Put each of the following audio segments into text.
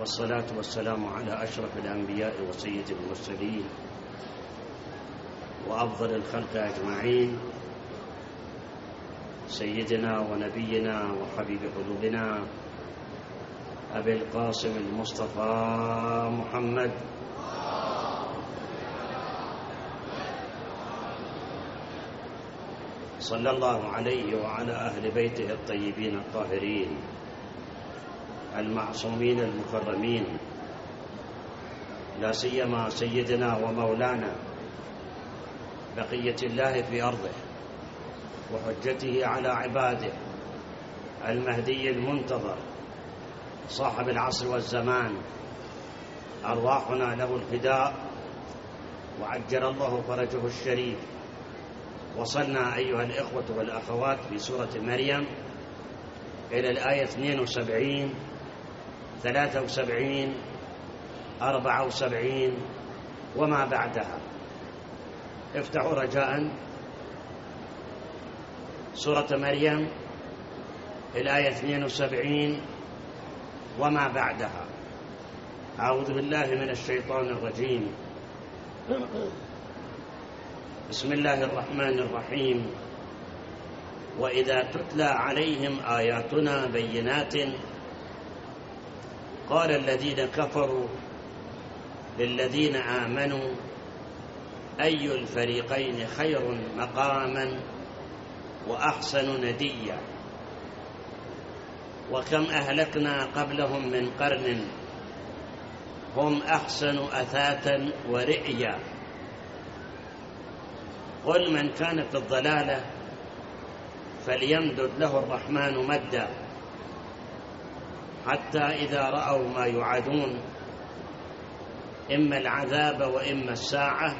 والصلاة والسلام على أشرف الأنبياء وسيد المرسلين وأفضل الخلق أجمعين، سيدنا ونبينا وحبيب قلوبنا أبي القاسم المصطفى محمد صلى الله عليه وعلى أهل بيته الطيبين الطاهرين المعصومين المكرمين، لا سيما سيدنا ومولانا بقية الله في أرضه وحجته على عباده المهدي المنتظر صاحب العصر والزمان، أرواحنا له الفداء وعجل الله فرجه الشريف. وصلنا أيها الإخوة والأخوات في سورة مريم إلى الآية 72 73 74 وما بعدها. افتحوا رجاء سورة مريم الآية 72 وما بعدها. أعوذ بالله من الشيطان الرجيم. بسم الله الرحمن الرحيم. وإذا تتلى عليهم آياتنا بينات قال الذين كفروا للذين آمنوا أي الفريقين خير مقاما وأحسن نديا وكم أهلكنا قبلهم من قرن هم أحسن أثاثا ورئيا قل من كان في الضلالة فليمدد له الرحمن مدا حتى إذا رأوا ما يوعدون إما العذاب وإما الساعة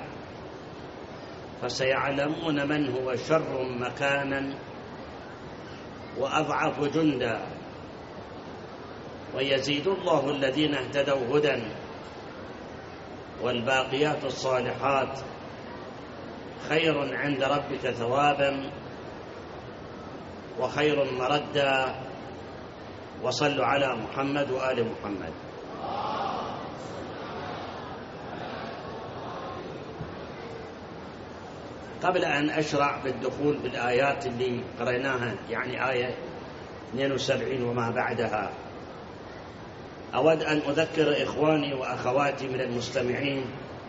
فسيعلمون من هو شر مكانا وأضعف جندا ويزيد الله الذين اهتدوا هدى والباقيات الصالحات خير عند ربك ثوابا وخير مردا. وصلوا على محمد وآل محمد. قبل أن أشرع بالدخول بالآيات اللي قرأناها، يعني آية 72 وما بعدها، أود أن أذكر إخواني وأخواتي من المستمعين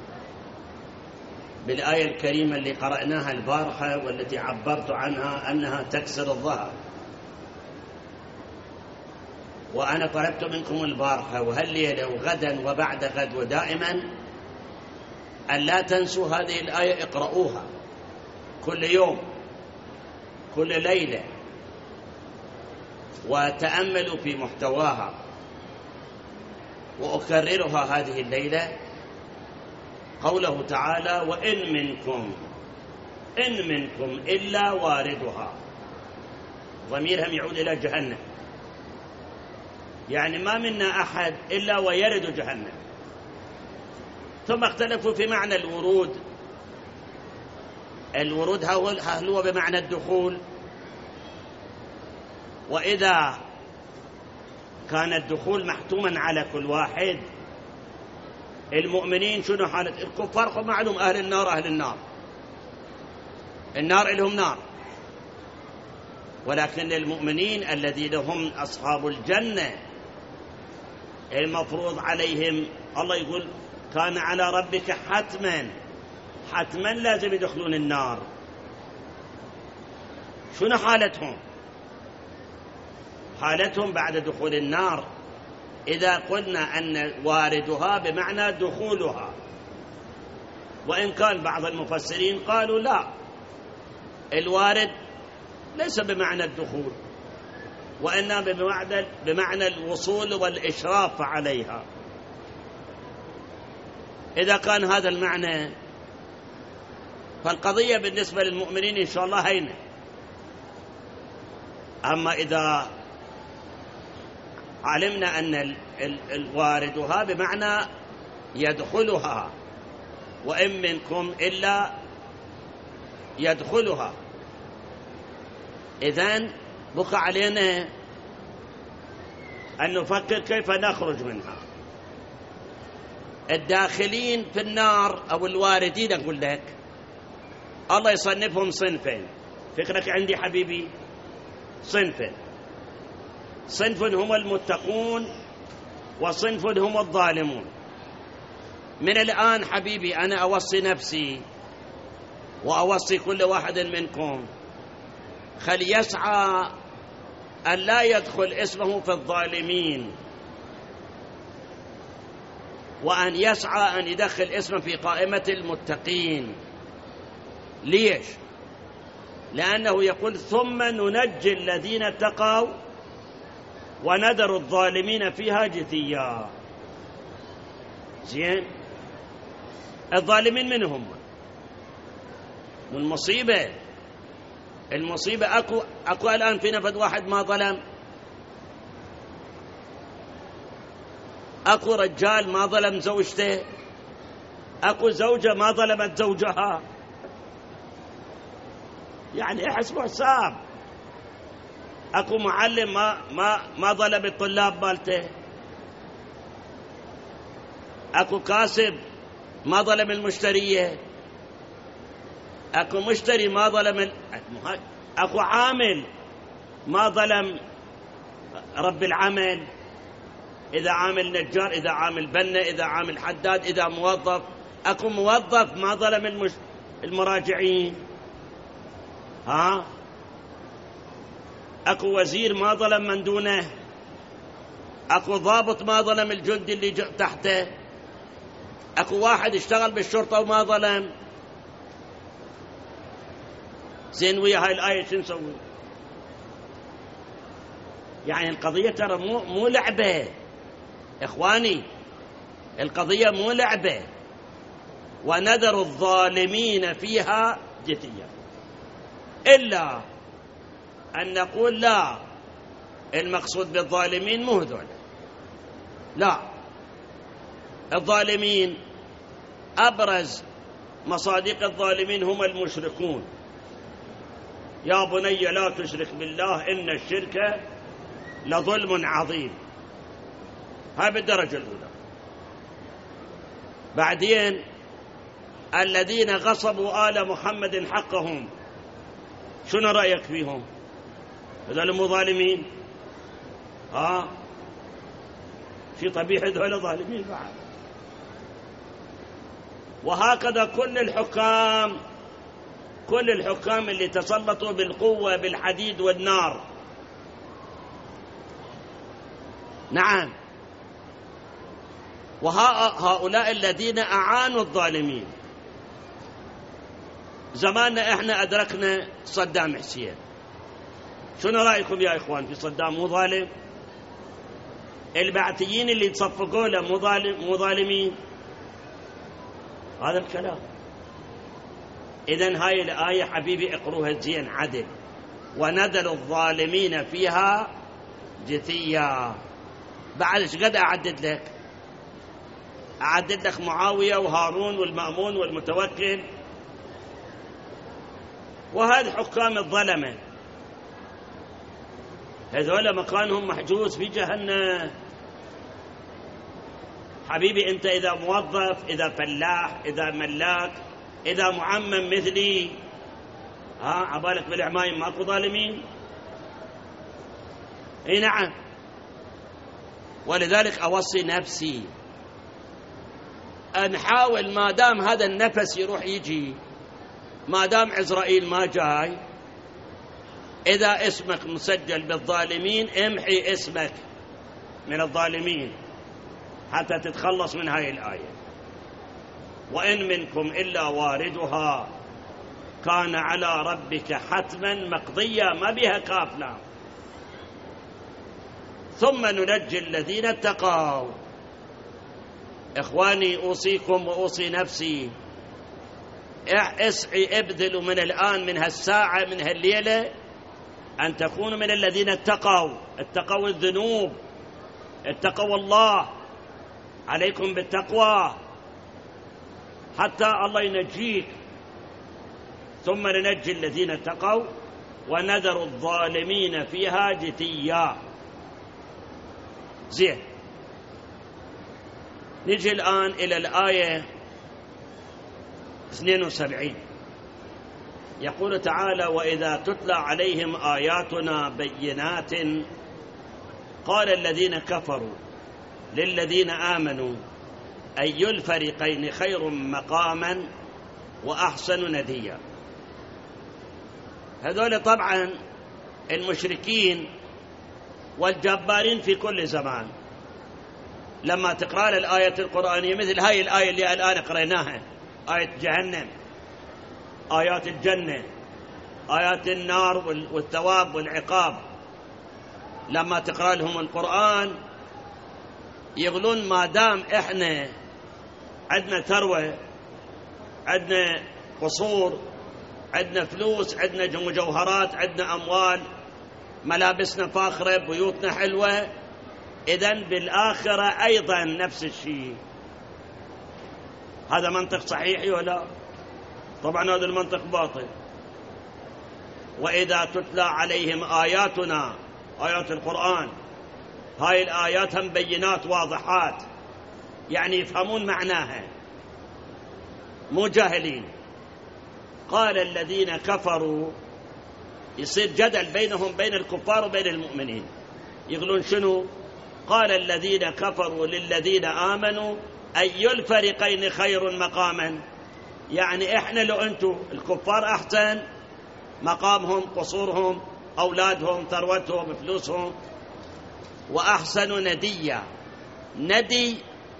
بالآية الكريمة اللي قرأناها البارحة والتي عبرت عنها أنها تكسر الظهر. وأنا طلبت منكم البارحة وهالليلة وغدا وبعد غد ودائما أن لا تنسوا هذه الآية، اقرأوها كل يوم كل ليلة وتأملوا في محتواها. وأكررها هذه الليلة قوله تعالى: وإن منكم إلا واردها. ضميرهم يعود إلى جهنم، يعني ما منا أحد إلا ويرد جهنم. ثم اختلفوا في معنى الورود. الورود هل هو بمعنى الدخول؟ وإذا كان الدخول محتوما على كل واحد، المؤمنين شنو حالة؟ الكفار معلوم أهل النار النار لهم نار، ولكن المؤمنين الذين هم أصحاب الجنة المفروض عليهم، الله يقول: كان على ربك حتما لازم يدخلون النار. شنو حالتهم بعد دخول النار؟ إذا قلنا أن واردها بمعنى دخولها، وإن كان بعض المفسرين قالوا لا، الوارد ليس بمعنى الدخول وإنما بمعنى الوصول والإشراف عليها. إذا كان هذا المعنى فالقضية بالنسبة للمؤمنين إن شاء الله هينة. أما إذا علمنا أن الواردها بمعنى يدخلها، وإن منكم إلا يدخلها، إذن بقى علينا أن نفكر كيف نخرج منها. الداخلين في النار أو الواردين، أقول لك الله يصنفهم صنفين. فكرك عندي حبيبي صنفين: صنف هم المتقون وصنف هم الظالمون. من الآن حبيبي أنا أوصي نفسي وأوصي كل واحد منكم، خل يسعى أن لا يدخل اسمه في الظالمين، وأن يسعى أن يدخل اسمه في قائمة المتقين. ليش؟ لأنه يقول ثم ننجي الذين اتقوا ونذر الظالمين فيها جثيا. زين، الظالمين من هم؟ المصيبة أكو الآن في نفذ واحد ما ظلم؟ أكو رجال ما ظلم زوجته؟ أكو زوجة ما ظلمت زوجها؟ يعني احسبوا حساب. أكو معلم ما ظلم الطلاب مالته؟ أكو كاسب ما ظلم المشترية؟ أكو مشتري ما ظلم أكو عامل ما ظلم رب العمل؟ إذا عامل نجار، إذا عامل بنا، إذا عامل حداد، إذا موظف. أكو موظف ما ظلم المراجعين؟ أكو وزير ما ظلم من دونه؟ أكو ضابط ما ظلم الجندي اللي تحته؟ أكو واحد اشتغل بالشرطة وما ظلم؟ زين، ويا هاي الآية شو نسوي؟ يعني القضية ترى مو لعبة إخواني، القضية مو لعبة. ونذر الظالمين فيها جثيا، إلا أن نقول لا، المقصود بالظالمين مو هذول، لا، الظالمين أبرز مصادق الظالمين هم المشركون. يا بني لا تشرك بالله إن الشرك لظلم عظيم. هاي بالدرجة الأولى. بعدين الذين غصبوا آل محمد حقهم، شنو رأيك فيهم؟ هذول مو ظالمين؟ في طبيعي هذول ظالمين بعد. وهكذا كل الحكام اللي تسلطوا بالقوة بالحديد والنار. نعم، وهؤلاء الذين أعانوا الظالمين. زماننا احنا أدركنا صدام حسين، شنو رأيكم يا إخوان في صدام؟ مو ظالم؟ البعثيين اللي تصفقوا له مو ظالمين؟ هذا الكلام. إذن هاي الآية حبيبي اقروها زين عدل: ونذر الظالمين فيها جثيا. بعد ايش قد أعدد لك معاوية وهارون والمأمون والمتوكل، وهذه حكام الظلمة، هذول مكانهم محجوز في جهنم. حبيبي أنت إذا موظف، إذا فلاح، إذا ملاك، إذا معمم مثلي، عبالك بالعمايم ماكو ظالمين؟ اي نعم. ولذلك أوصي نفسي أن نحاول ما دام هذا النفس يروح يجي، ما دام عزرائيل ما جاي، إذا اسمك مسجل بالظالمين امحي اسمك من الظالمين حتى تتخلص من هاي الآية. وإن منكم إلا واردها كان على ربك حتما مقضيا، ما بها كاف لام. ثم ننجي الذين اتقوا. إخواني أوصيكم وأوصي نفسي، اسعي ابذلوا من الآن، من هالساعة، من هالليلة، أن تكونوا من الذين اتقوا الذنوب، اتقوا الله. عليكم بالتقوى حتى الله ينجيك. ثم ننجي الذين اتقوا ونذر الظالمين فيها جثيا. زين، نجي الآن إلى الآية 72. يقول تعالى: وإذا تتلى عليهم آياتنا بينات قال الذين كفروا للذين آمنوا أي الفريقين خير مقاما وأحسن نديا. هذول طبعا المشركين والجبارين في كل زمان، لما تقرأ الآية القرآنية مثل هاي الآية اللي الآن قرأناها، آية جهنم، آيات الجنة، آيات النار والثواب والعقاب، لما تقرأ لهم القرآن يقولون ما دام إحنا عندنا ثروة، عندنا قصور، عندنا فلوس، عندنا مجوهرات، عندنا أموال، ملابسنا فاخرة، بيوتنا حلوة، إذن بالآخرة أيضا نفس الشيء. هذا منطق صحيح ولا؟ طبعا هذا المنطق باطل. وإذا تتلى عليهم آياتنا، آيات القرآن، هاي الآيات هم بينات واضحات، يعني يفهمون معناها، مو جاهلين. قال الذين كفروا، يصير جدل بينهم بين الكفار وبين المؤمنين، يقولون شنو؟ قال الذين كفروا للذين آمنوا أي الفريقين خير مقاما، يعني إحنا لو أنتم الكفار أحسن مقامهم، قصورهم، أولادهم، ثروتهم، فلوسهم، وأحسن نديا. ندي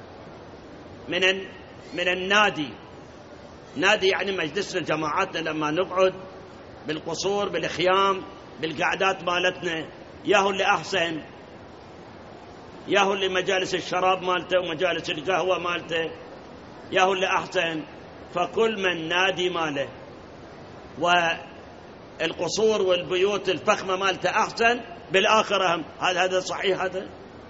من النادي، نادي يعني مجلسنا جماعاتنا لما نقعد بالقصور بالخيام بالقعدات مالتنا، ياهو اللي أحسن، ياهو اللي مجالس الشراب مالته ومجالس القهوة مالته، ياهو اللي أحسن. فكل من نادي ماله والقصور والبيوت الفخمة مالته أحسن، بالآخرة هم. هذا صحيح هذا؟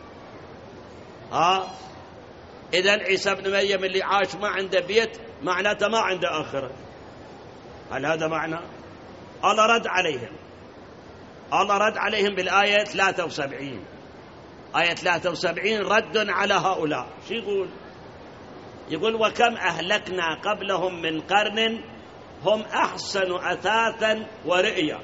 إذن عيسى بن مريم اللي عاش ما عنده بيت معناته ما عنده آخرة، هل هذا معنى؟ الله رد عليهم، الله رد عليهم بالآية 73. آية 73 رد على هؤلاء. شو يقول؟ يقول: وكم أهلكنا قبلهم من قرن هم أحسن أثاثا ورئيا.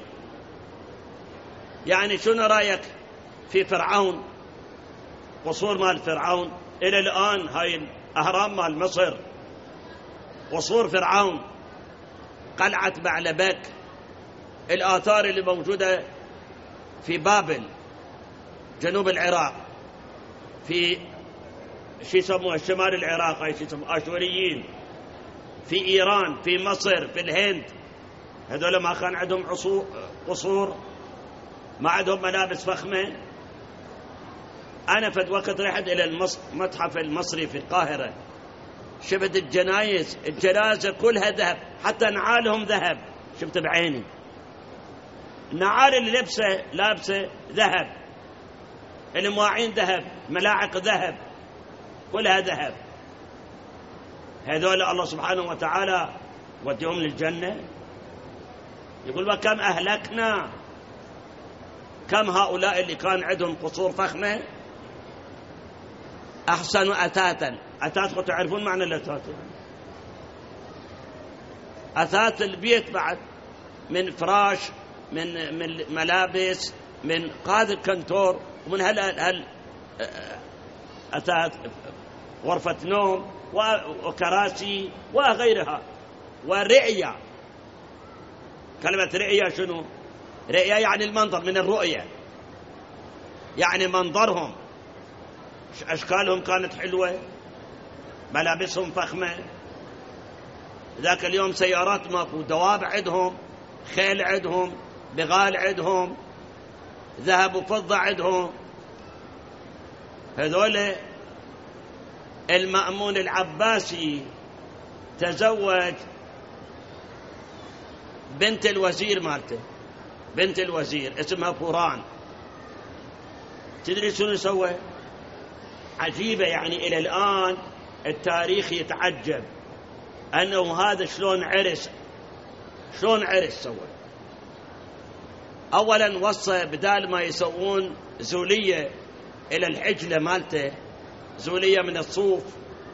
يعني شنو رأيك في فرعون؟ قصور مال فرعون إلى الآن، هاي الأهرام مال مصر، قصور فرعون، قلعة بعلبك، الآثار اللي موجودة في بابل جنوب العراق، في شي يسموها شمال العراق، هاي شي يسموها آشوريين، في إيران، في مصر، في الهند. هذول ما كان عندهم قصور، ما عندهم ملابس فخمة. أنا فد وقت رحت إلى المتحف المصري في القاهرة، شفت الجنايز، الجنازة كلها ذهب، حتى نعالهم ذهب، شفت بعيني النعال اللي لابسه ذهب، المواعين ذهب، ملاعق ذهب، كلها ذهب. هذول الله سبحانه وتعالى وديهم للجنة. يقول: وكم أهلكنا، كم هؤلاء اللي كان عندهم قصور فخمة أحسن أثاثا. أثاث تعرفون معنى الأثاث؟ أثاث البيت بعد، من فراش، من ملابس، من قاذ الكنتور، ومن هل أثاث غرفة نوم وكراسي وغيرها. ورئية، كلمة رئية شنو؟ رئية يعني المنظر، من الرؤية، يعني منظرهم، أشكالهم كانت حلوة، ملابسهم فخمة. ذاك اليوم سيارات ماكو، دواب عندهم، خيل عندهم، بغال عندهم، ذهب وفضة عندهم. هذول المأمون العباسي تزوج بنت الوزير مالته، بنت الوزير اسمها فوران. تدري شنو سوى؟ عجيبة، يعني إلى الآن التاريخ يتعجب أنه هذا شلون عرس سوى. أولا وصى بدال ما يسوون زولية إلى الحجلة مالته، زولية من الصوف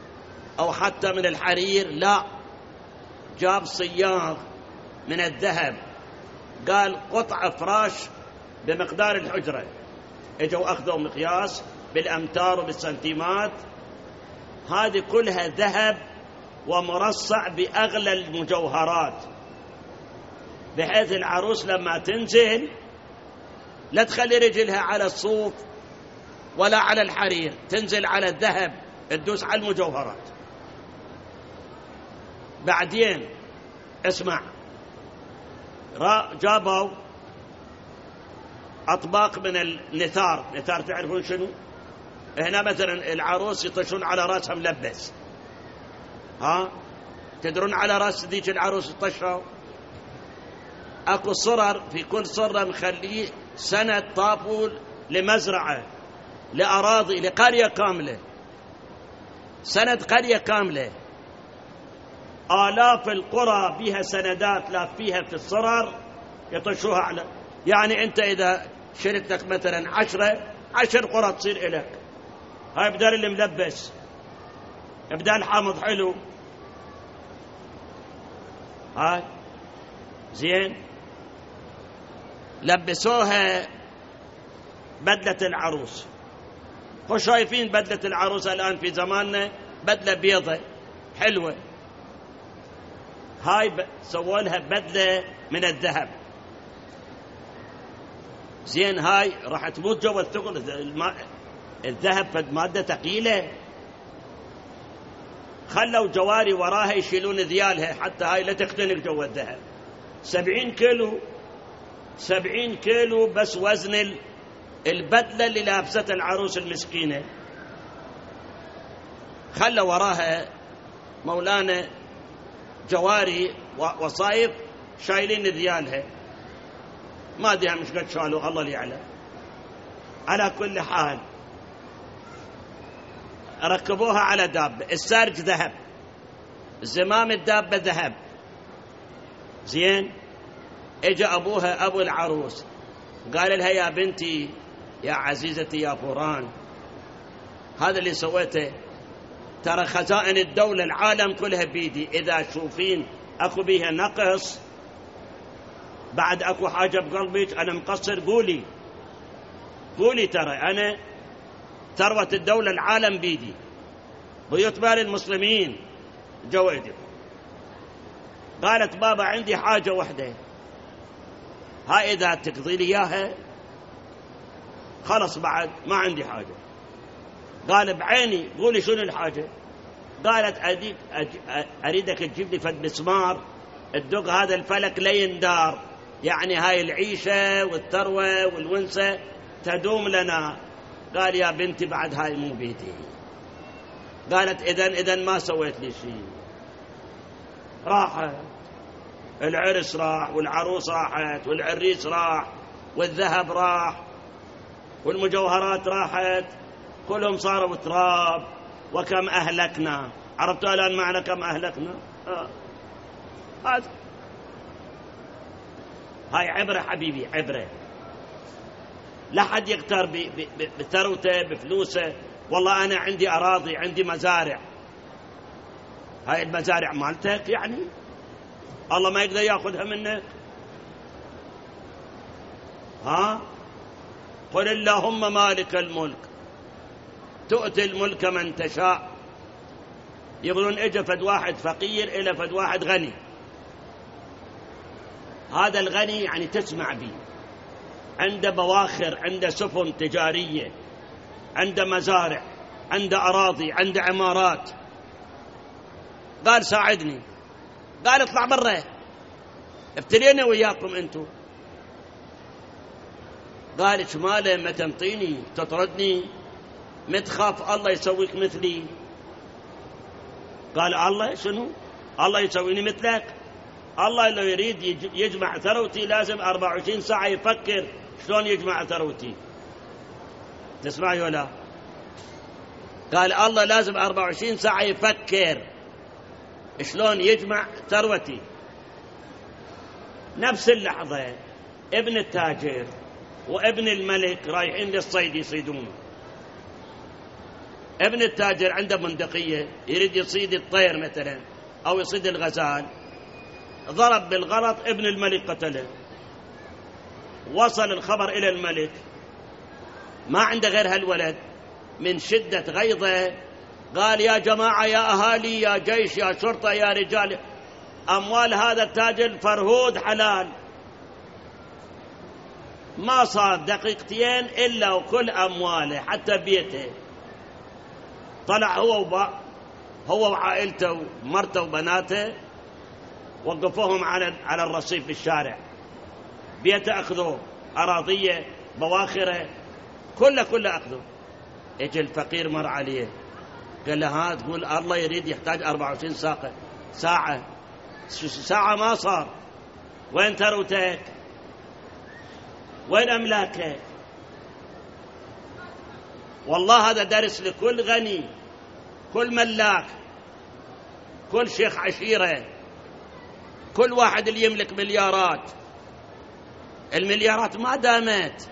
أو حتى من الحرير، لا، جاب صياغ من الذهب، قال قطع فراش بمقدار الحجرة، اجوا أخذوا مقياس بالأمتار وبالسنتيمات، هذه كلها ذهب ومرصع بأغلى المجوهرات، بحيث العروس لما تنزل لا تخلي رجلها على الصوف ولا على الحرير، تنزل على الذهب، تدوس على المجوهرات. بعدين اسمع، جابوا أطباق من النثار. نثار تعرفون شنو؟ هنا مثلا العروس يطشون على راسها ملبس، تدرون على راس ذيك العروس يطشوا؟ اكو صرر، في كل صرة مخليه سنة طابوا لمزرعة، لأراضي، لقرية كاملة، سند قرية كاملة، آلاف القرى بها سندات لافيها في الصرر يطشوها على، يعني أنت إذا شريت لك مثلا 10 قرى تصير إلك، هاي بدال اللي ملبس، بدال حامض حلو، هاي زين. لبسوها بدلة العروس، خو شايفين بدلة العروس الآن في زماننا بدلة بيضة حلوة، هاي سووا لها بدلة من الذهب، زين. هاي راح تموت جوا الثقل، الذهب فد مادة ثقيلة، خلوا جواري وراها يشيلون ذيالها حتى هاي لا تختنق جوا الذهب. 70 كيلو بس وزن البدلة اللي لابسة العروس المسكينة، خلوا وراها مولانا جواري وصايف شايلين ذيالها، ما ادري مش قد شالوا، الله اللي يعلم. على كل حال ركبوها على دابة، السارج ذهب، زمام الدابة ذهب، زين. اجا ابوها ابو العروس قال لها يا بنتي يا عزيزتي يا فوران، هذا اللي سويته ترى خزائن الدولة العالم كلها بيدي، إذا تشوفين أكو بيها نقص، بعد أكو حاجة بقلبك أنا مقصر، قولي ترى أنا ثروة الدولة العالم بيدي، بيوت مال المسلمين جويدي. قالت بابا عندي حاجة واحدة، هاي إذا تقضي لي إياها خلص، بعد ما عندي حاجة. قال بعيني، قولي شنو الحاجة؟ قالت أريدك تجيب لي فد مسمار الدق هذا الفلك ليندار، يعني هاي العيشة والثروة والونسة تدوم لنا. قال يا بنتي بعد هاي مو بيدي. قالت إذن ما سويت لي شيء. راحت العرس، راح والعروس راحت والعريس راح والذهب راح والمجوهرات راحت، كلهم صاروا تراب. وكم أهلكنا، عرفتوا الآن معنى كم أهلكنا؟ هاي عبرة حبيبي، عبرة. لا حد يقتر بثروته بفلوسه. والله أنا عندي أراضي، عندي مزارع، هاي المزارع مالتك، يعني الله ما يقدر يأخذها منك؟ قل اللهم مالك الملك تؤتي الملك من تشاء. يقولون اجا فد واحد فقير الى فد واحد غني، هذا الغني يعني تسمع به، عنده بواخر، عنده سفن تجارية، عنده مزارع، عنده أراضي، عنده عمارات. قال ساعدني، قال اطلع برا، ابتلينا وياكم انتم. قال شماله ما تنطيني تطردني، متخاف الله يسويك مثلي؟ قال الله شنو؟ الله يسويني مثلك؟ الله لو يريد يجمع ثروتي لازم 24 ساعة يفكر شلون يجمع ثروتي. تسمعي ولا؟ قال الله لازم 24 ساعة يفكر شلون يجمع ثروتي. نفس اللحظة ابن التاجر وابن الملك رايحين للصيد يصيدون، ابن التاجر عنده بندقية يريد يصيد الطير مثلا أو يصيد الغزال، ضرب بالغلط ابن الملك قتله. وصل الخبر إلى الملك، ما عنده غير هالولد، من شدة غيظه قال يا جماعة يا أهالي يا جيش يا شرطة يا رجال، أموال هذا التاجر فرهود حلال. ما صار دقيقتين إلا وكل أمواله حتى بيته طلع هو وعائلته ومرته وبناته، وقفوهم على الرصيف بالشارع، بيته أخذوه، أراضيه بواخره كله أخذوه. اجى الفقير مر عليه قال له ها تقول الله يريد يحتاج 24 ساعة ما صار، وين ثروتك وين أملاكك؟ والله هذا درس لكل غني، كل ملاك، كل شيخ عشيرة، كل واحد اللي يملك مليارات. المليارات ما دامت،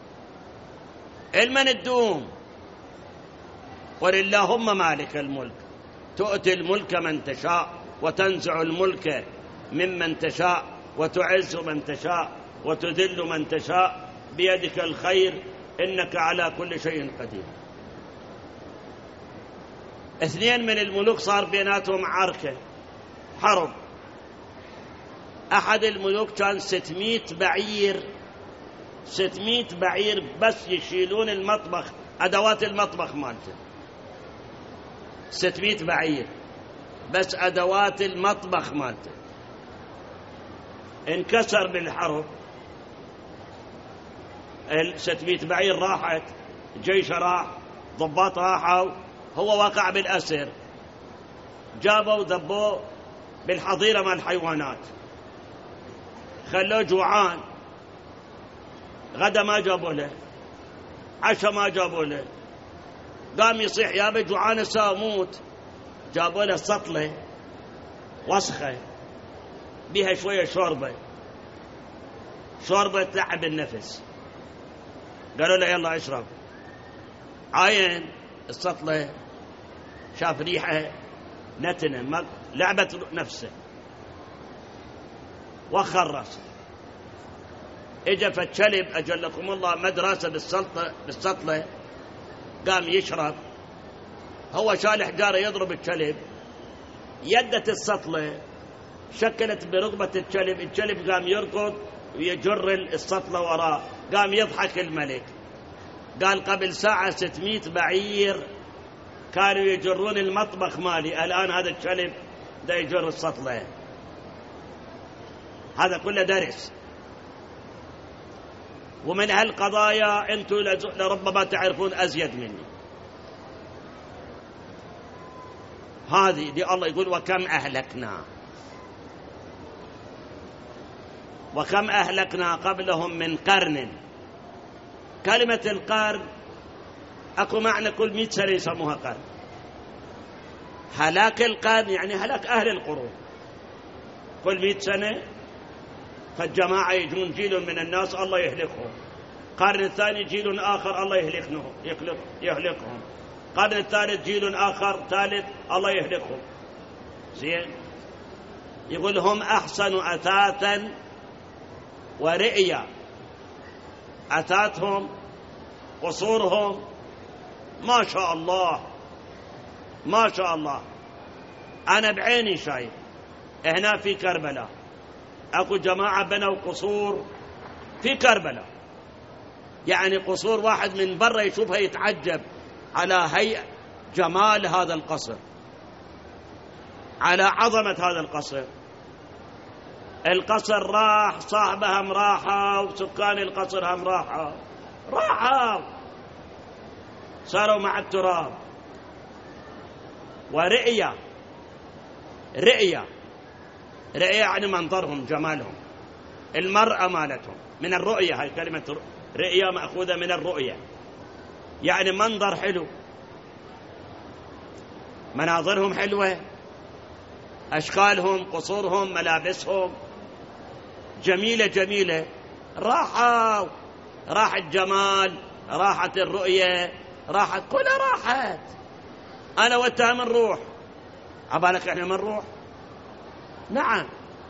المن تدوم. قل اللهم مالك الملك تؤتي الملك من تشاء وتنزع الملك ممن تشاء وتعز من تشاء وتذل من تشاء بيدك الخير إنك على كل شيء قدير. اثنين من الملوك صار بيناتهم عركة حرب. أحد الملوك كان 600 بعير بس يشيلون المطبخ، أدوات المطبخ مالته، 600 بعير بس أدوات المطبخ مالته. انكسر بالحرب، 600 بعير راحت، جيش راح، ضباط راحوا، هو وقع بالأسر. جابوا ذبوه بالحظيرة مال الحيوانات، خلوه جوعان، غدا ما جابوا له، عشاء ما جابوا له، قام يصيح يا ابي جوعان ساموت. جابوا له سطلة وسخة بها شوية شوربة تعب النفس، قالوا له يلا اشرب. عاين السطلة، شاف ريحة نتنة، لعبت نفسه وخرس. اجا فالكلب اجلكم الله مدرسة بالسطلة، قام يشرب، هو شال حجارة يضرب الكلب، يدت السطلة شكلت برقبة الكلب قام يركض ويجر السطلة وراه. قام يضحك الملك، قال قبل ساعة 600 بعير كانوا يجرون المطبخ مالي، الآن هذا الكلب دا يجر السطلة. هذا كله درس. ومن هالقضايا أنتم لربما تعرفون أزيد مني. هذه دي الله يقول وكم أهلكنا قبلهم من قرن. كلمة القرن أكو معنى كل 100 سنة يسموها قرن. هلاك القرن يعني هلاك أهل القرون، كل 100 سنة فالجماعة يجون جيل من الناس الله يهلكهم، قرن الثاني جيل آخر الله يهلكهم، قرن الثالث جيل آخر ثالث الله يهلكهم. زين، يقول هم أحسن أثاثا ورئيا، أثاثهم قصورهم ما شاء الله ما شاء الله. أنا بعيني شايف هنا في كربلاء أكو جماعة بنوا قصور في كربلاء، يعني قصور واحد من برا يشوفها يتعجب على هيئة جمال هذا القصر، على عظمة هذا القصر. القصر راح، صاحبها هم راحة، وسكان القصر هم راحوا صاروا مع التراب. ورئية يعني منظرهم جمالهم، المرأة مالتهم من الرؤية. هاي كلمة رئية مأخوذة من الرؤية، يعني منظر حلو، مناظرهم حلوة، أشكالهم قصورهم ملابسهم جميلة. راح الجمال، راحت الرؤية، راحت كلها راحت. أنا وأنت من نروح، عبالك إحنا من نروح؟ نعم.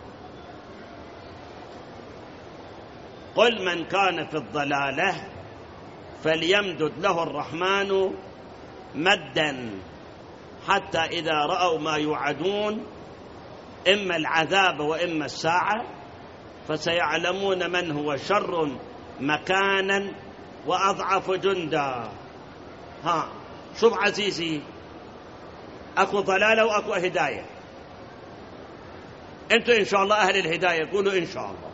قل من كان في الضلالة فليمدد له الرحمن مدا حتى إذا رأوا ما يوعدون إما العذاب وإما الساعة فسيعلمون من هو شر مكانا وأضعف جندا. ها شوف عزيزي، أكو ضلالة وأكو هداية. أنتوا إن شاء الله أهل الهداية، قولوا إن شاء الله.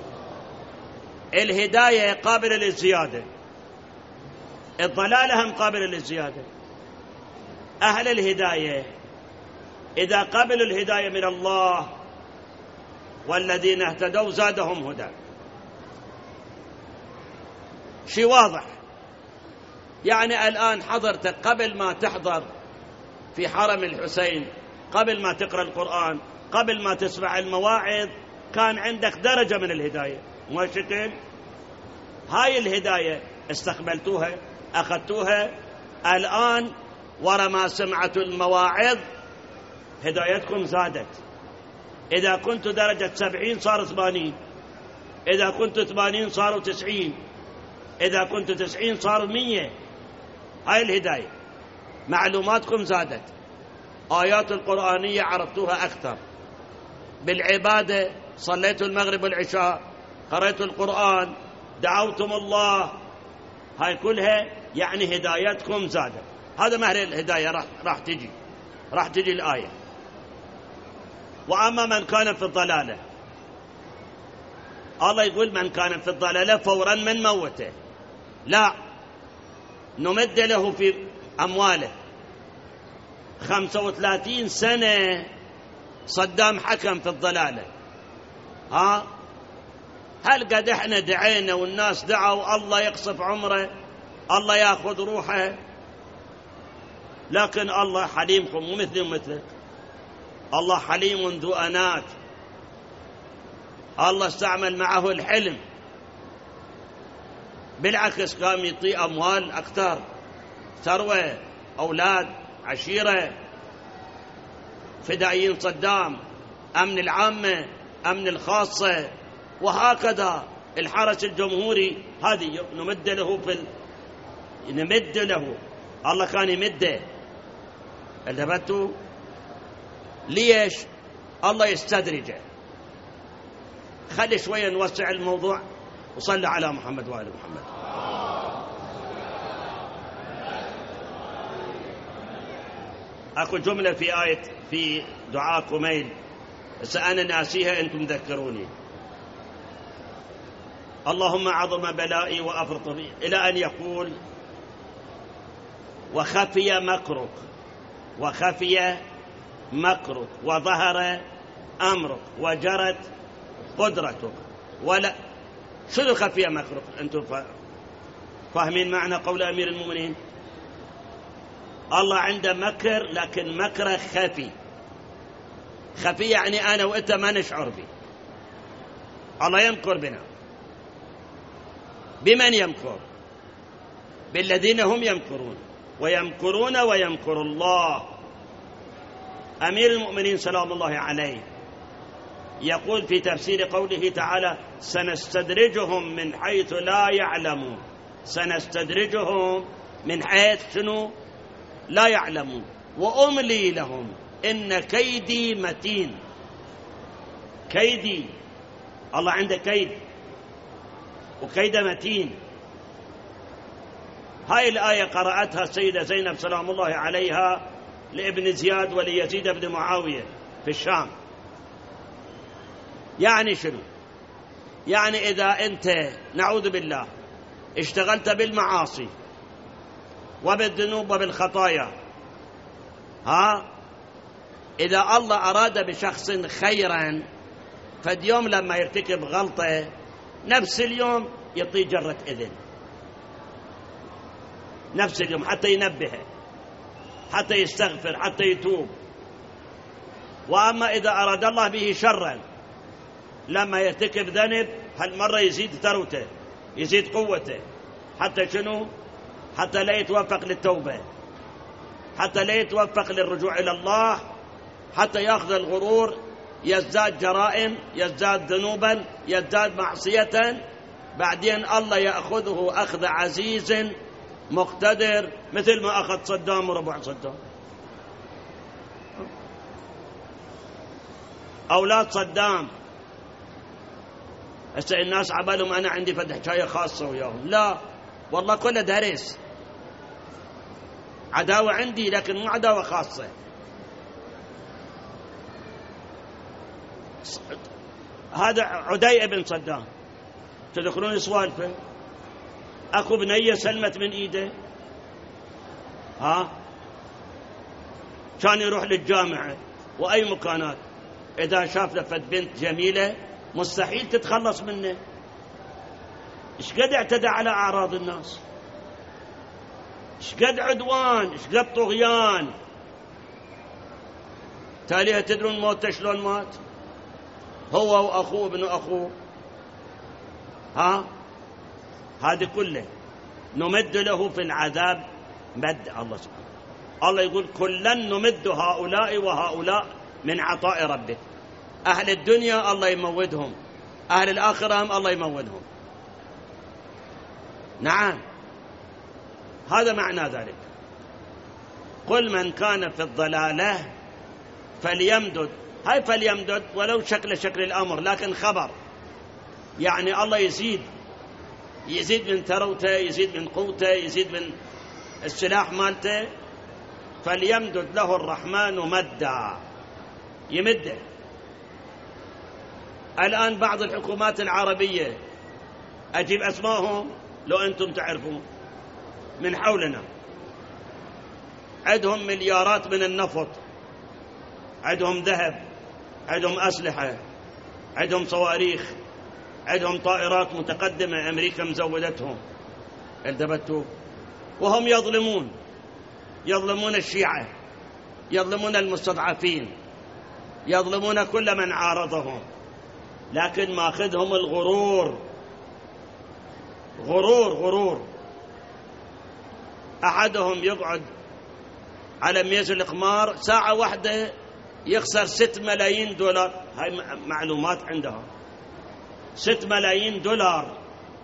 الهداية قابلة للزيادة، الضلالة هم قابلة للزيادة. أهل الهداية إذا قبلوا الهداية من الله والذين اهتدوا زادهم هدى. شيء واضح. يعني الآن حضرتك قبل ما تحضر في حرم الحسين، قبل ما تقرأ القرآن، قبل ما تسمع المواعظ، كان عندك درجة من الهداية، مو شكل؟ هاي الهداية استقبلتوها، أخذتوها. الآن ورا ما سمعتوا المواعظ هدايتكم زادت. إذا كنت درجة 70 صار 80، إذا كنت 80 صاروا 90، إذا كنت 90 صاروا 100. هاي الهداية. معلوماتكم زادت، آيات القرآنية عرفتوها أكثر، بالعبادة صليتوا المغرب والعشاء، قرأتوا القرآن، دعوتم الله، هاي كلها يعني هدايتكم زادت. هذا مهر الهداية. راح تجي الآية. وأما من كان في الضلالة، الله يقول من كان في الضلالة فورا من موته، لا، نمد له في أمواله. 35 سنة صدام حكم في الضلالة. هل قد احنا دعينا والناس دعوا الله يقصف عمره، الله ياخذ روحه؟ لكن الله حليمكم، مو مثلي ومثلك. الله حليم ذو أنات، الله استعمل معه الحلم. بالعكس قام يعطي أموال أكثر، ثروة، أولاد، عشيرة، فدائيين صدام، أمن العامة، أمن الخاصة، وهكذا الحرس الجمهوري. هذه نمد له الله كان يمده. انتبهتوا؟ ليش؟ الله يستدرجه. خلي شوية نوسع الموضوع وصلي على محمد وآل محمد. أكو جملة في آية في دعاء كميل سأنا ناسيها، أنتم ذكروني. اللهم عظم بلائي وأفرط بي، إلى أن يقول وخفي مكرك وظهر أمرك وجرت قدرتك. ولا شنو خفي مكرك؟ أنتم فاهمين معنى قول أمير المؤمنين؟ الله عنده مكر، لكن مكره خفي يعني أنا وأنت ما نشعر به. الله يمكر بنا. بمن يمكر؟ بالذين هم يمكرون، ويمكرون ويمكر الله. أمير المؤمنين سلام الله عليه يقول في تفسير قوله تعالى سنستدرجهم من حيث لا يعلمون. سنستدرجهم من حيث شنو؟ لا يعلمون. وأملي لهم إن كيدي متين. كيدي، الله عنده كيد وكيد متين. هاي الآية قرأتها السيدة زينب سلام الله عليها لابن زياد وليزيد بن معاوية في الشام. يعني شنو؟ يعني إذا أنت نعوذ بالله اشتغلت بالمعاصي وبالذنوب وبالخطايا، إذا الله أراد بشخص خيرا، فاليوم لما يرتكب غلطة نفس اليوم يعطيه جرة إذن، نفس اليوم، حتى ينبهه، حتى يستغفر، حتى يتوب. وأما إذا أراد الله به شرا، لما يرتكب ذنب هالمرة يزيد ثروته، يزيد قوته، حتى شنو؟ حتى لا يتوفق للتوبة. حتى لا يتوفق للرجوع إلى الله، حتى يأخذ الغرور، يزداد جرائم، يزداد ذنوبا، يزداد معصية، بعدين الله يأخذه أخذ عزيز مقتدر، مثل ما أخذ صدام وربع صدام. أولاد صدام هسه الناس عبالهم أنا عندي فتح حكاية خاصة وياهم، لا والله كله درس، عداوة عندي لكن مو عداوة خاصة. هذا عدي ابن صدام تذكرون سوالفه، اكو بنيه سلمت من ايده، كان يروح للجامعه واي مكانات، اذا شاف لفت بنت جميله مستحيل تتخلص منه. ايش قد اعتدى على اعراض الناس، ايش قد عدوان، ايش قد طغيان. تاليها تدرون موته شلون مات؟ هو واخوه ابن اخوه. هذه كله نمد له في العذاب مد. الله سبحانه الله يقول كلا نمد هؤلاء وهؤلاء من عطاء ربك. أهل الدنيا الله يمودهم، أهل الآخرة هم الله يمودهم. نعم، هذا معنى ذلك. قل من كان في الضلالة فليمدد، هاي فليمدد ولو شكل الأمر، لكن خبر، يعني الله يزيد من ثروته، يزيد من قوته، يزيد من السلاح مالته. فليمدد له الرحمن مدا، يمده. الآن بعض الحكومات العربية أجيب أسمائهم لو أنتم تعرفون، من حولنا عندهم مليارات من النفط، عندهم ذهب، عندهم أسلحة، عندهم صواريخ، عندهم طائرات متقدمة أمريكا مزودتهم، انتبهتوا؟ وهم يظلمون الشيعة، يظلمون المستضعفين، يظلمون كل من عارضهم، لكن ماخذهم الغرور. غرور. أحدهم يقعد على ميز الإقمار ساعة واحدة يخسر 6 ملايين دولار. هاي معلومات عندهم، 6 ملايين دولار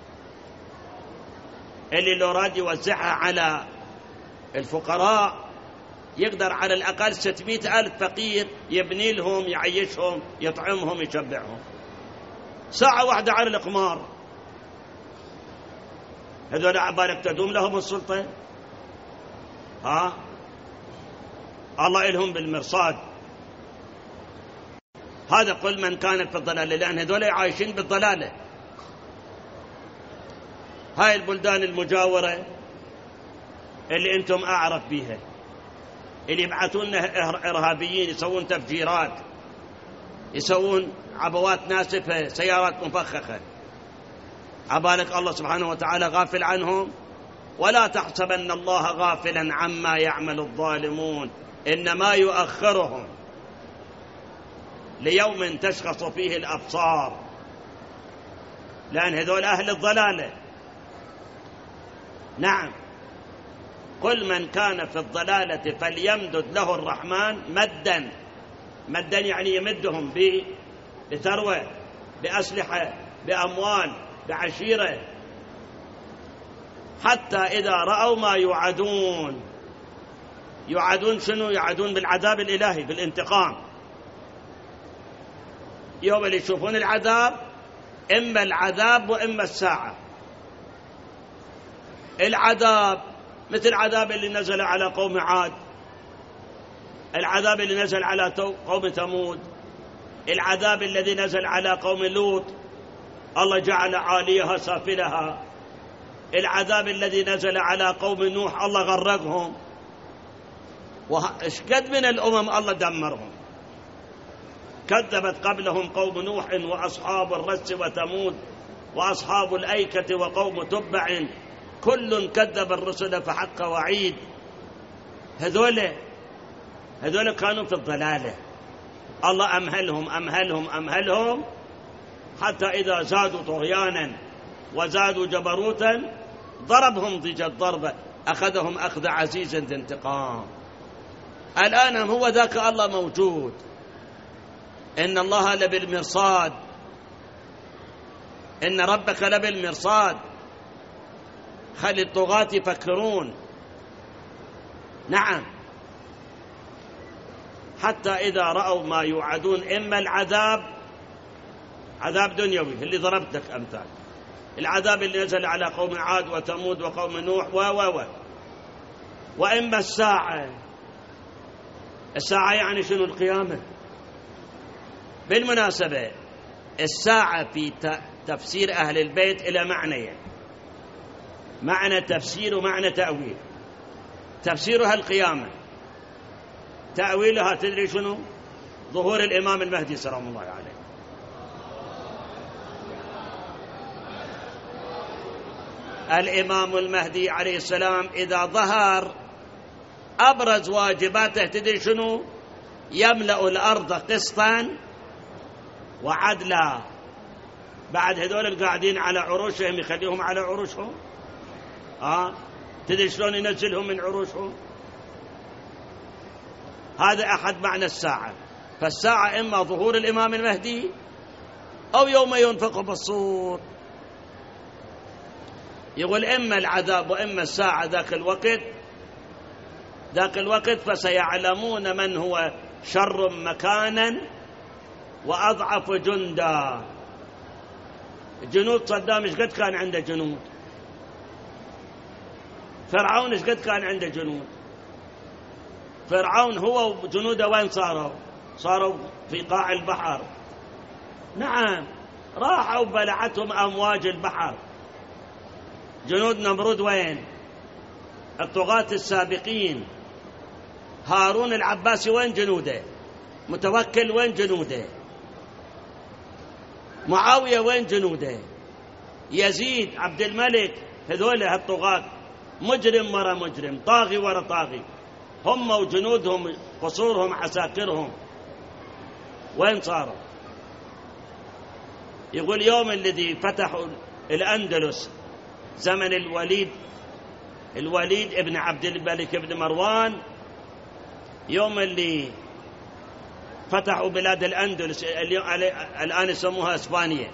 اللي لو راد يوزعها على الفقراء يقدر على الأقل 600,000 فقير يبني لهم، يعيشهم، يطعمهم، يشبعهم. ساعة واحدة على الإقمار. هذول عبالك تدوم لهم السلطة؟ الله إلهم بالمرصاد. هذا قل من كان في الضلالة، لأن هذول عايشين بالضلالة. هاي البلدان المجاورة اللي أنتم أعرف بيها، اللي يبعثون إرهابيين يسوون تفجيرات، يسوون عبوات ناسفة، سيارات مفخخة، عبالك الله سبحانه وتعالى غافل عنهم؟ ولا تحسبن الله غافلا عما يعمل الظالمون، إنما يؤخرهم ليوم تشخص فيه الأبصار، لأن هذول أهل الضلالة. نعم، قل من كان في الضلالة فليمدد له الرحمن مدا يعني يمدهم بثروة، بأسلحة، بأموال، بعشيرة، حتى إذا رأوا ما يوعدون شنو؟ يوعدون بالعذاب الإلهي، بالانتقام. يوم اللي يشوفون العذاب، إما العذاب وإما الساعة. العذاب مثل العذاب اللي نزل على قوم عاد، العذاب اللي نزل على قوم ثمود، العذاب الذي نزل على قوم لوط، الله جعل عاليها سافلها، العذاب الذي نزل على قوم نوح الله غرقهم، واشقد من الأمم الله دمرهم. كذبت قبلهم قوم نوح وأصحاب الرس وثمود وأصحاب الأيكة وقوم تبع، كل كذب الرسل فحق وعيد. هذول كانوا في الضلالة، الله أمهلهم حتى إذا زادوا طغيانا وزادوا جبروتا ضربهم ضج الضربة، أخذهم أخذ عزيز ذي انتقام. الآن هو ذاك الله موجود، إن الله لبالمرصاد، إن ربك لبالمرصاد. خلي الطغاة يفكرون. نعم، حتى إذا رأوا ما يوعدون، إما العذاب عذاب دنيوي اللي ضربت لك أمثال، العذاب اللي نزل على قوم عاد وثمود وقوم نوح وإما الساعة. الساعة يعني شنو؟ القيامة. بالمناسبة الساعة في تفسير أهل البيت إلى معنى، معنى تفسير ومعنى تأويل. تفسيرها القيامة، تأويلها تدري شنو؟ ظهور الإمام المهدي سلام الله عليه. الإمام المهدي عليه السلام إذا ظهر أبرز واجباته تدري شنو؟ يملأ الأرض قسطا وعدلا. بعد هذول القاعدين على عروشهم يخليهم على عروشهم. تدري شلون ينزلهم من عروشهم؟ هذا أحد معنى الساعة. فالساعة إما ظهور الإمام المهدي أو يوم ينفخ بالصور. يقول إما العذاب وإما الساعة. ذاك الوقت فسيعلمون من هو شر مكانا وأضعف جندا. جنود صدام ايش قد كان عنده جنود؟ فرعون ايش قد كان عنده جنود؟ فرعون هو وجنوده وين صاروا في قاع البحر. نعم، راحوا بلعتهم أمواج البحر. جنود نمرود وين؟ الطغاة السابقين. هارون العباسي وين جنوده؟ متوكل وين جنوده؟ معاوية وين جنوده؟ يزيد، عبد الملك، هذول الطغاة، مجرم ورا مجرم، طاغي ورا طاغي، هم وجنودهم، قصورهم، عساكرهم، وين صاروا؟ يقول يوم الذي فتحوا الأندلس زمن الوليد ابن عبد الملك ابن مروان، يوم اللي فتحوا بلاد الأندلس الآن يسموها إسبانيا،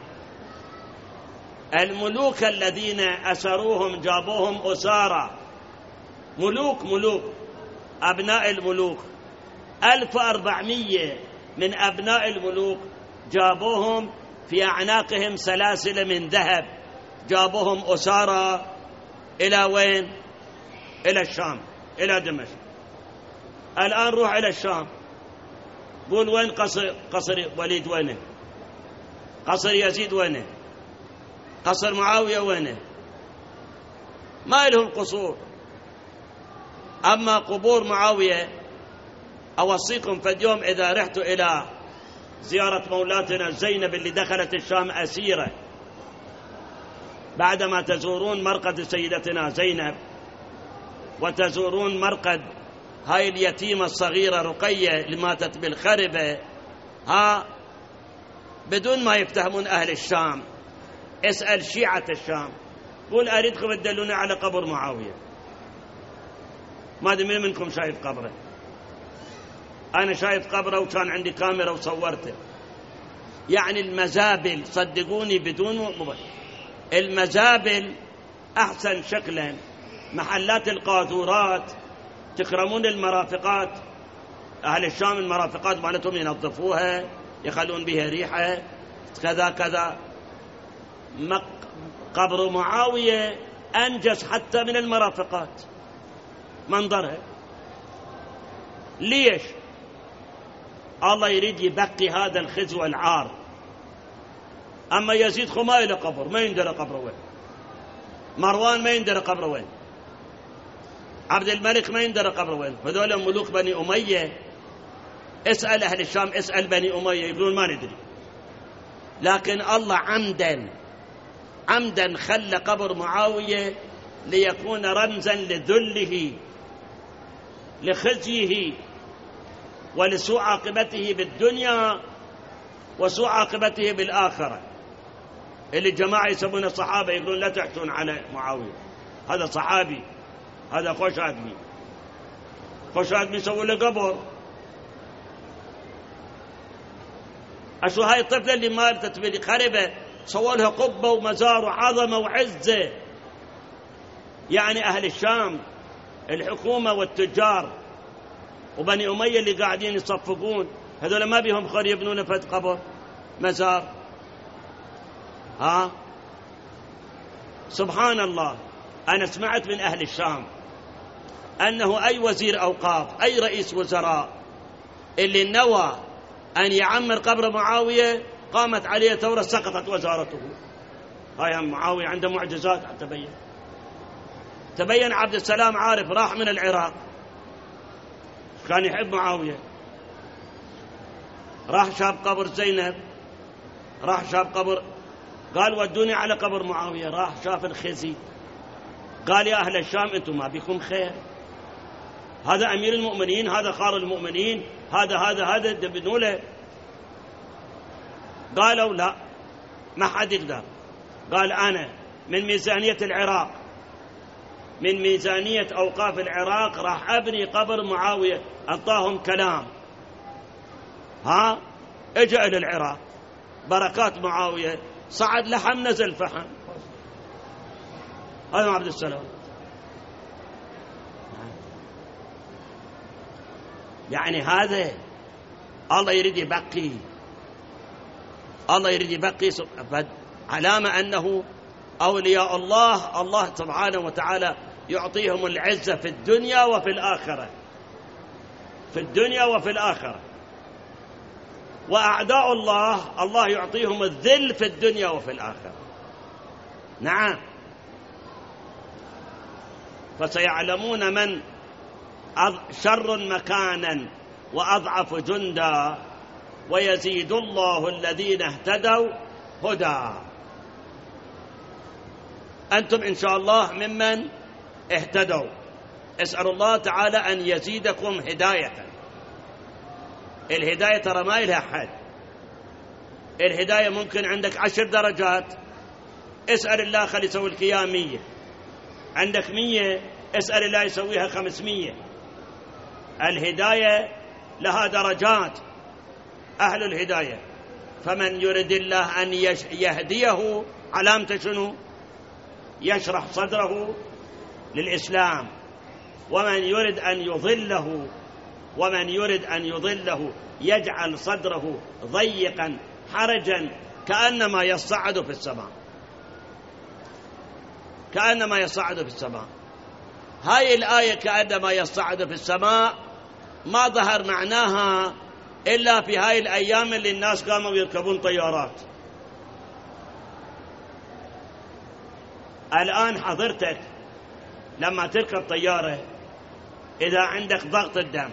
الملوك الذين أسروهم جابوهم أسارى، ملوك أبناء الملوك، 1400 من أبناء الملوك جابوهم في أعناقهم سلاسل من ذهب، جابوهم أسارى إلى وين؟ إلى الشام، إلى دمشق. الآن روح إلى الشام، قول وين قصر وليد؟ وينه؟ قصر يزيد وينه؟ قصر معاوية وينه؟ ما لهم قصور. أما قبور معاوية، أوصيكم في اليوم إذا رحتوا إلى زيارة مولاتنا زينب اللي دخلت الشام أسيرة، بعدما تزورون مرقد سيدتنا زينب وتزورون مرقد هاي اليتيمة الصغيرة رقية اللي ماتت بالخربة، بدون ما يفتهمون أهل الشام، اسأل شيعة الشام، قول أريدكم تدلوني على قبر معاوية. ما أدري من منكم شايف قبره؟ أنا شايف قبره وكان عندي كاميرا وصورته. يعني المزابل، صدقوني بدون مبالغة، المزابل أحسن شكلا، محلات القاذورات، تكرمون المرافقات. أهل الشام المرافقات مالتهم ينظفوها، يخلون بها ريحة كذا كذا. قبر معاوية أنجس حتى من المرافقات منظرها. ليش؟ الله يريد يبقي هذا الخزي والعار. أما يزيد ما إلى قبر، ما يندرى قبره وين. مروان ما يندرى قبره وين. عبد الملك ما يندرى قبره وين. هذول ملوك بني أمية. اسأل أهل الشام، اسأل بني أمية، يقولون ما ندري. لكن الله عمدا خلى قبر معاوية ليكون رمزا لذله، لخزيه، ولسوء عاقبته بالدنيا وسوء عاقبته بالآخرة. اللي جماعة يسمون الصحابة يقولون لا تحتون على معاوية، هذا صحابي، هذا خوش آدمي. خوشاك بيسوي له قبر. أشو هاي الطفلة اللي ماتت في خربة سووا لها قبة ومزار وعظمة وعزة. يعني أهل الشام الحكومة والتجار وبني أمية اللي قاعدين يصفقون هذول ما بيهم خير يبنون فد قبر مزار. سبحان الله. أنا سمعت من أهل الشام أنه أي وزير أوقاف أي رئيس وزراء اللي نوى أن يعمر قبر معاوية قامت عليه ثورة سقطت وزارته. هاي معاوية عنده معجزات. تبين عبد السلام عارف راح من العراق كان يحب معاوية، راح شاف قبر زينب، راح شاف قبر، قال ودوني على قبر معاوية، راح شاف الخزي قال يا أهل الشام أنتم ما بكم خير، هذا أمير المؤمنين، هذا خار المؤمنين، هذا دبنوا له. قالوا لا ما حد يقدر. قال أنا من ميزانية العراق، من ميزانية أوقاف العراق راح أبني قبر معاوية. أعطاهم كلام. اجى إلى العراق بركات معاوية، صعد لحم نزل فحم. هذا عبد السلام. يعني هذا الله يريد يبقي، الله يريد يبقي علامة أنه أولياء الله، الله سبحانه وتعالى يعطيهم العزة في الدنيا وفي الآخرة، في الدنيا وفي الآخرة. وأعداء الله الله يعطيهم الذل في الدنيا وفي الآخرة. نعم. فسيعلمون من شر مكانا وأضعف جندا ويزيد الله الذين اهتدوا هدى. أنتم إن شاء الله ممن اهتدوا. اسأل الله تعالى أن يزيدكم هداية. الهداية ترى ما لها حد. الهداية ممكن عندك 10 درجات، اسأل الله خلي يسوي لك إياها 100. عندك 100 اسأل الله يسويها 500. الهداية لها درجات. أهل الهداية فمن يرد الله أن يهديه علامته شنو؟ يشرح صدره للإسلام. ومن يرد أن يضله يجعل صدره ضيقا حرجا كأنما يصعد في السماء، كأنما يصعد في السماء. هاي الآية كأنما يصعد في السماء ما ظهر معناها إلا في هاي الأيام اللي الناس قاموا يركبون طيارات. الآن حضرتك لما تركب طيارة إذا عندك ضغط الدم،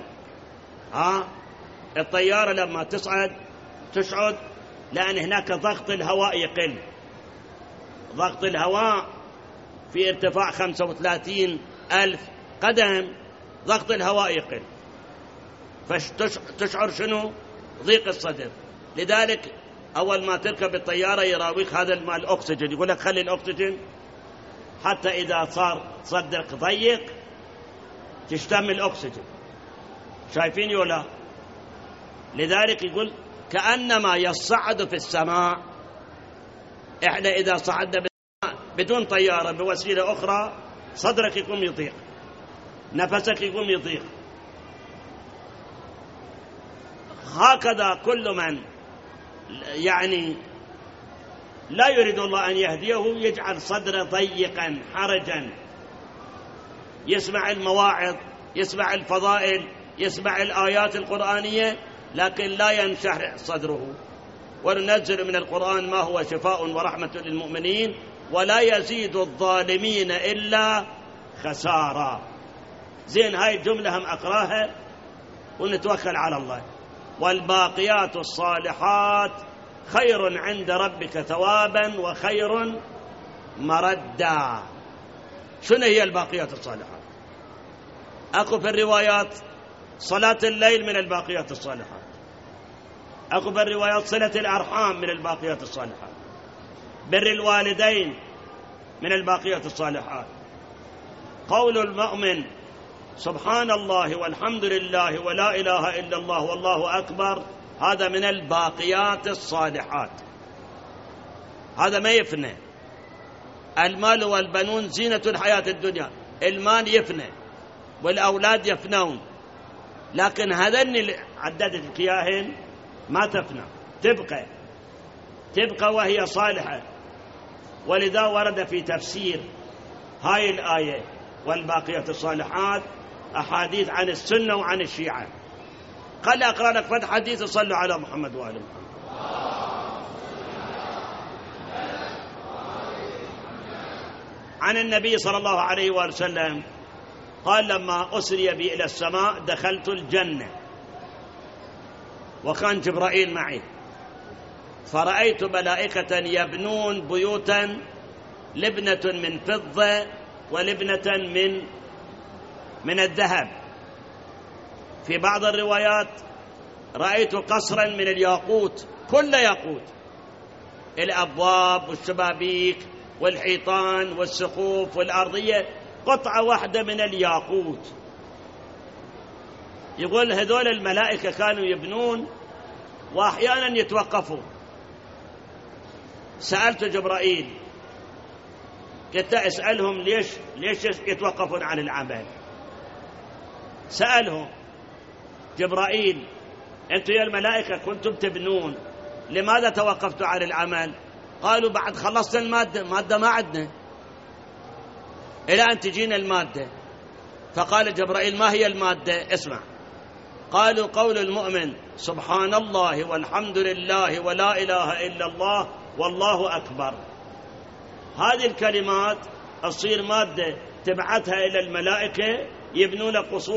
الطيارة لما تشعد لأن هناك ضغط الهواء يقل. ضغط الهواء في ارتفاع 35,000 قدم ضغط الهواء يقل، فتشعر شنو؟ ضيق الصدر. لذلك أول ما تركب الطيارة يراويك هذا الماء الأكسجين، يقول لك خلي الأكسجين حتى إذا صار صدرك ضيق تشتم الأكسجين. شايفين ولا؟ لذلك يقول كأنما يصعد في السماء. إحنا إذا صعدنا بدون طيارة بوسيلة أخرى صدرك يقوم يضيق، نفسك يقوم يضيق. هكذا كل من يعني لا يريد الله أن يهديه يجعل صدره ضيقا حرجا، يسمع المواعظ، يسمع الفضائل، يسمع الآيات القرآنية لكن لا ينشرح صدره. وننزل من القرآن ما هو شفاء ورحمة للمؤمنين ولا يزيد الظالمين إلا خسارة. زين هاي الجملة هم أقراها ونتوكل على الله. والباقيات الصالحات خير عند ربك ثوابا وخير مردا. شنو هي الباقيات الصالحات؟ أكو في الروايات صلاة الليل من الباقيات الصالحات، أكو في الروايات صلة الأرحام من الباقيات الصالحات، بر الوالدين من الباقيات الصالحات، قول المؤمن سبحان الله والحمد لله ولا إله إلا الله والله أكبر، هذا من الباقيات الصالحات، هذا ما يفنى. المال والبنون زينة الحياة الدنيا، المال يفنى والأولاد يفنون، لكن هذين اللي عددت لك إياهن ما تفنى، تبقى وهي صالحة. ولذا ورد في تفسير هاي الآية والباقيات الصالحات أحاديث عن السنة وعن الشيعة. قال أقرأ لك فتح حديث، صلوا على محمد وآل محمد. عن النبي صلى الله عليه وآله وسلم قال: لما أسري بي إلى السماء دخلت الجنة وكان جبرائيل معي، فرأيت ملائكة يبنون بيوتا، لبنة من فضة ولبنة من الذهب. في بعض الروايات رأيت قصرا من الياقوت، كل ياقوت، الأبواب والشبابيك والحيطان والسقوف والأرضية قطعة واحدة من الياقوت. يقول هذول الملائكة كانوا يبنون وأحيانا يتوقفون. سألت جبرائيل، قلت أسألهم ليش يتوقفون عن العمل؟ سألهم جبرائيل: أنتم يا الملائكة كنتم تبنون، لماذا توقفتوا عن العمل؟ قالوا: بعد خلصنا المادة ما عندنا إلى أن تجينا المادة. فقال جبرائيل: ما هي المادة؟ اسمع. قالوا: قول المؤمن سبحان الله والحمد لله ولا إله إلا الله والله أكبر. هذه الكلمات تصير مادة تبعثها إلى الملائكة، يبنون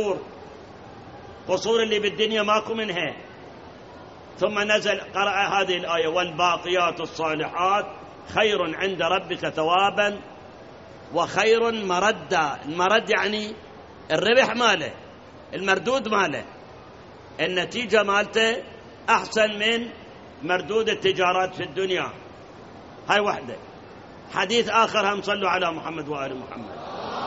قصور اللي بالدنيا ماكو منها. ثم نزل قرأ هذه الآية: والباقيات الصالحات خير عند ربك ثوابا وخير مردا. المرد يعني الربح ماله، المردود ماله، النتيجة مالته أحسن من مردود التجارات في الدنيا. هاي وحدة. حديث آخر، هم صلوا على محمد وآل محمد.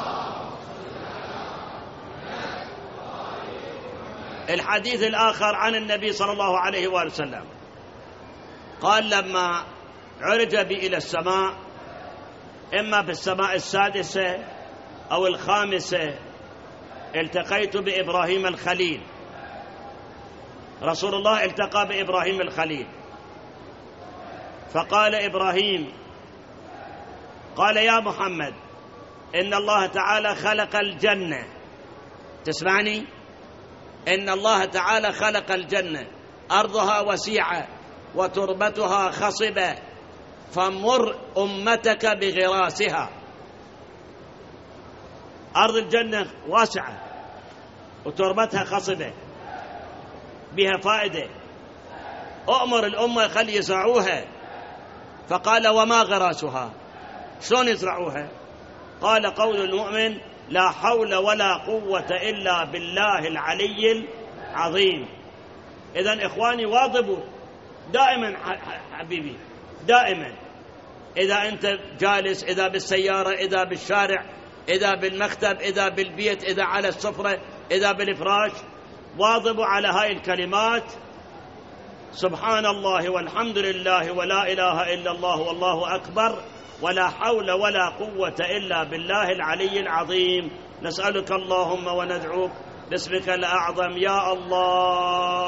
الحديث الآخر عن النبي صلى الله عليه وآله وسلم قال: لما عرج بي إلى السماء، إما في السماء السادسة أو الخامسة، التقيت بإبراهيم الخليل. رسول الله التقى بإبراهيم الخليل، فقال إبراهيم: قال يا محمد إن الله تعالى خلق الجنة. تسمعني؟ إن الله تعالى خلق الجنة، أرضها وسيعة وتربتها خصبة، فمر أمتك بغراسها. أرض الجنة واسعة وتربتها خصبة، بها فائدة، أؤمر الأمة خلي يزرعوها. فقال: وما غراسها؟ شلون يزرعوها؟ قال: قول المؤمن لا حول ولا قوة إلا بالله العلي العظيم. إذن إخواني واظبوا دائما حبيبي، دائما إذا أنت جالس، إذا بالسيارة، إذا بالشارع، إذا بالمكتب، إذا بالبيت، إذا على السفرة، إذا بالفراش، واظبوا على هاي الكلمات: سبحان الله والحمد لله ولا إله إلا الله والله أكبر ولا حول ولا قوة إلا بالله العلي العظيم. نسألك اللهم وندعوك باسمك الأعظم يا الله.